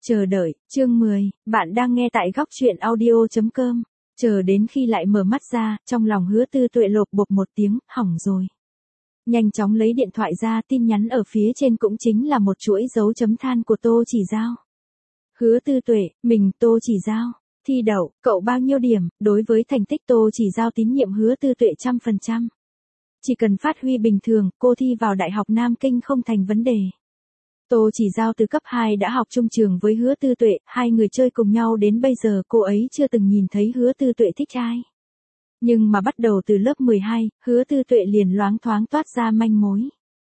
Chờ đợi, chương 10, bạn đang nghe tại góc truyện audio.com. Chờ đến khi lại mở mắt ra, trong lòng Hứa Tư Tuệ lộp bộp một tiếng, hỏng rồi. Nhanh chóng lấy điện thoại ra, tin nhắn ở phía trên cũng chính là một chuỗi dấu chấm than của Tô Chỉ Giao. Hứa Tư Tuệ, mình Tô Chỉ Giao, thi đậu, cậu bao nhiêu điểm? Đối với thành tích Tô Chỉ Giao tín nhiệm Hứa Tư Tuệ 100%. Chỉ cần phát huy bình thường, cô thi vào Đại học Nam Kinh không thành vấn đề. Tô Chỉ Giao từ cấp 2 đã học chung trường với Hứa Tư Tuệ, hai người chơi cùng nhau đến bây giờ cô ấy chưa từng nhìn thấy Hứa Tư Tuệ thích ai. Nhưng mà bắt đầu từ lớp 12, Hứa Tư Tuệ liền loáng thoáng toát ra manh mối.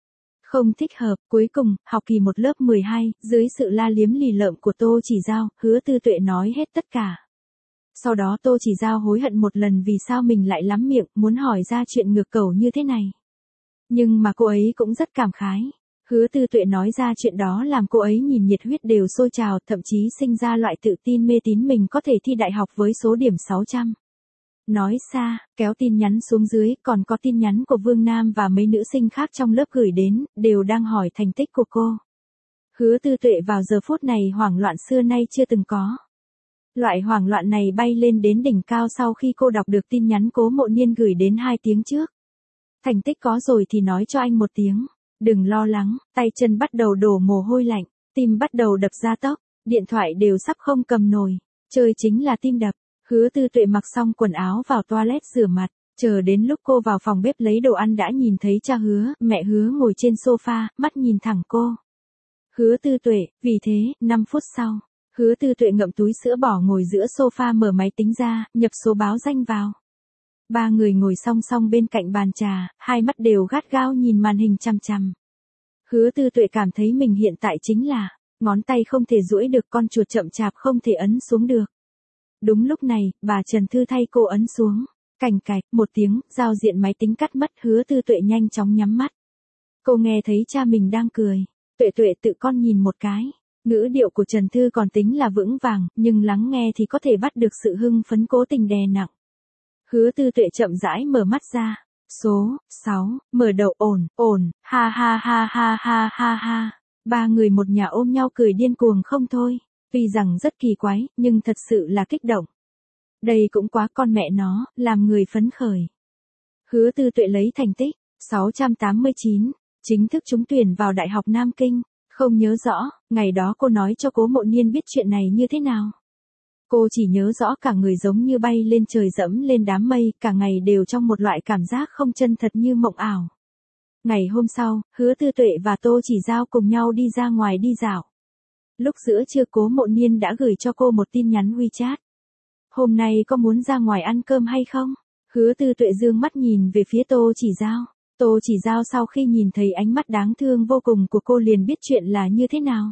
Không thích hợp, cuối cùng, học kỳ 1 lớp 12, dưới sự la liếm lì lợm của Tô Chỉ Giao, Hứa Tư Tuệ nói hết tất cả. Sau đó Tô Chỉ Giao hối hận một lần vì sao mình lại lắm miệng, muốn hỏi ra chuyện ngược cầu như thế này. Nhưng mà cô ấy cũng rất cảm khái. Hứa Tư Tuệ nói ra chuyện đó làm cô ấy nhìn nhiệt huyết đều sôi trào, thậm chí sinh ra loại tự tin mê tín mình có thể thi đại học với số điểm 600. Nói xa, kéo tin nhắn xuống dưới, còn có tin nhắn của Vương Nam và mấy nữ sinh khác trong lớp gửi đến, đều đang hỏi thành tích của cô. Hứa Tư Tuệ vào giờ phút này hoảng loạn xưa nay chưa từng có. Loại hoảng loạn này bay lên đến đỉnh cao sau khi cô đọc được tin nhắn Cố Mộ Niên gửi đến 2 tiếng trước. Thành tích có rồi thì nói cho anh một tiếng. Đừng lo lắng, tay chân bắt đầu đổ mồ hôi lạnh, tim bắt đầu đập ra tốc, điện thoại đều sắp không cầm nổi. Chơi chính là tim đập. Hứa Tư Tuệ mặc xong quần áo vào toilet rửa mặt, chờ đến lúc cô vào phòng bếp lấy đồ ăn đã nhìn thấy cha Hứa, mẹ Hứa ngồi trên sofa, mắt nhìn thẳng cô. Hứa Tư Tuệ, vì thế, 5 phút sau, Hứa Tư Tuệ ngậm túi sữa bỏ ngồi giữa sofa mở máy tính ra, nhập số báo danh vào. Ba người ngồi song song bên cạnh bàn trà, hai mắt đều gắt gao nhìn màn hình chằm chằm. Hứa Tư Tuệ cảm thấy mình hiện tại chính là, ngón tay không thể duỗi được, con chuột chậm chạp không thể ấn xuống được. Đúng lúc này, bà Trần Thư thay cô ấn xuống. Cành cạch, một tiếng, giao diện máy tính cắt mất. Hứa Tư Tuệ nhanh chóng nhắm mắt. Cô nghe thấy cha mình đang cười. Tuệ Tuệ tự con nhìn một cái. Ngữ điệu của Trần Thư còn tính là vững vàng, nhưng lắng nghe thì có thể bắt được sự hưng phấn cố tình đè nặng. Hứa Tư Tuệ chậm rãi mở mắt ra. Số 6, mở đầu ổn, ha ha ha ha ha ha ha. Ba người một nhà ôm nhau cười điên cuồng không thôi. Tuy rằng rất kỳ quái, nhưng thật sự là kích động. Đây cũng quá con mẹ nó, làm người phấn khởi. Hứa Tư Tuệ lấy thành tích 689, chính thức trúng tuyển vào Đại học Nam Kinh. Không nhớ rõ, ngày đó cô nói cho Cố Mộ Niên biết chuyện này như thế nào. Cô chỉ nhớ rõ cả người giống như bay lên trời dẫm lên đám mây, cả ngày đều trong một loại cảm giác không chân thật như mộng ảo. Ngày hôm sau, Hứa Tư Tuệ và Tô Chỉ Giao cùng nhau đi ra ngoài đi dạo. Lúc giữa trưa Cố Mộ Niên đã gửi cho cô một tin nhắn WeChat. Hôm nay có muốn ra ngoài ăn cơm hay không? Hứa Tư Tuệ dương mắt nhìn về phía Tô Chỉ Giao. Tô Chỉ Giao sau khi nhìn thấy ánh mắt đáng thương vô cùng của cô liền biết chuyện là như thế nào.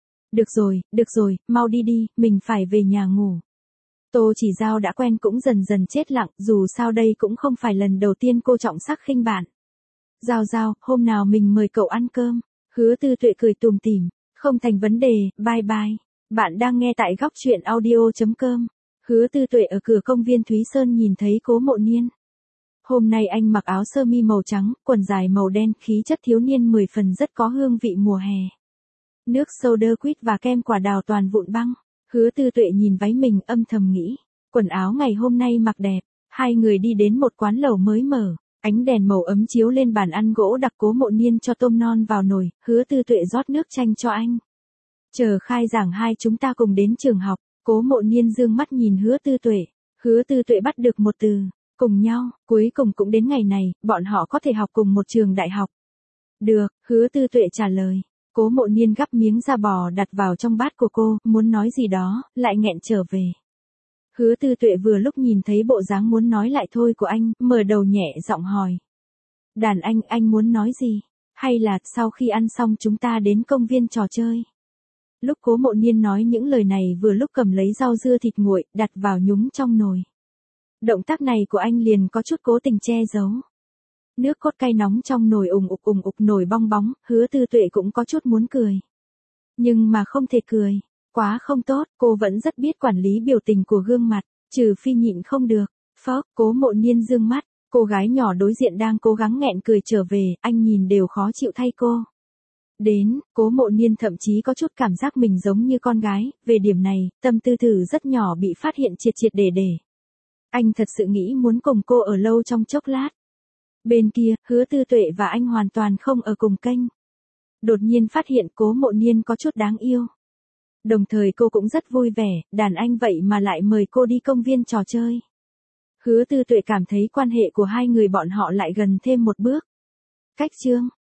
Được rồi, mau đi đi, mình phải về nhà ngủ. Tô Chỉ Giao đã quen cũng dần dần chết lặng, dù sao đây cũng không phải lần đầu tiên cô trọng sắc khinh bạn. Giao, hôm nào mình mời cậu ăn cơm. Hứa Tư Tuệ cười tủm tỉm, không thành vấn đề, bye bye. Bạn đang nghe tại góc truyện audio.com. Hứa Tư Tuệ ở cửa công viên Thúy Sơn nhìn thấy Cố Mộ Niên. Hôm nay anh mặc áo sơ mi màu trắng, quần dài màu đen, khí chất thiếu niên 10 phần rất có hương vị mùa hè. Nước soda quýt và kem quả đào toàn vụn băng. Hứa Tư Tuệ nhìn váy mình âm thầm nghĩ, quần áo ngày hôm nay mặc đẹp. Hai người đi đến một quán lẩu mới mở, ánh đèn màu ấm chiếu lên bàn ăn gỗ đặc. Cố Mộ Niên cho tôm non vào nồi, Hứa Tư Tuệ rót nước chanh cho anh. Chờ khai giảng hai chúng ta cùng đến trường học. Cố Mộ Niên dương mắt nhìn Hứa Tư Tuệ. Hứa Tư Tuệ bắt được một từ, cùng nhau, cuối cùng cũng đến ngày này, bọn họ có thể học cùng một trường đại học. Được, Hứa Tư Tuệ trả lời. Cố Mộ Niên gắp miếng da bò đặt vào trong bát của cô, muốn nói gì đó, lại nghẹn trở về. Hứa Tư Tuệ vừa lúc nhìn thấy bộ dáng muốn nói lại thôi của anh, mở đầu nhẹ giọng hỏi. Đàn anh muốn nói gì? Hay là, sau khi ăn xong chúng ta đến công viên trò chơi? Lúc Cố Mộ Niên nói những lời này vừa lúc cầm lấy rau dưa thịt nguội, đặt vào nhúng trong nồi. Động tác này của anh liền có chút cố tình che giấu. Nước cốt cay nóng trong nồi ùng ục nổi bong bóng, Hứa Tư Tuệ cũng có chút muốn cười. Nhưng mà không thể cười, quá không tốt, cô vẫn rất biết quản lý biểu tình của gương mặt, trừ phi nhịn không được. Phốc, Cố Mộ Niên dương mắt, cô gái nhỏ đối diện đang cố gắng nghẹn cười trở về, anh nhìn đều khó chịu thay cô. Đến, Cố Mộ Niên thậm chí có chút cảm giác mình giống như con gái, về điểm này, tâm tư Thử rất nhỏ bị phát hiện triệt triệt để. Anh thật sự nghĩ muốn cùng cô ở lâu trong chốc lát. Bên kia, Hứa Tư Tuệ và anh hoàn toàn không ở cùng kênh. Đột nhiên phát hiện Cố Mộ Niên có chút đáng yêu. Đồng thời cô cũng rất vui vẻ, đàn anh vậy mà lại mời cô đi công viên trò chơi. Hứa Tư Tuệ cảm thấy quan hệ của hai người bọn họ lại gần thêm một bước. Cách chương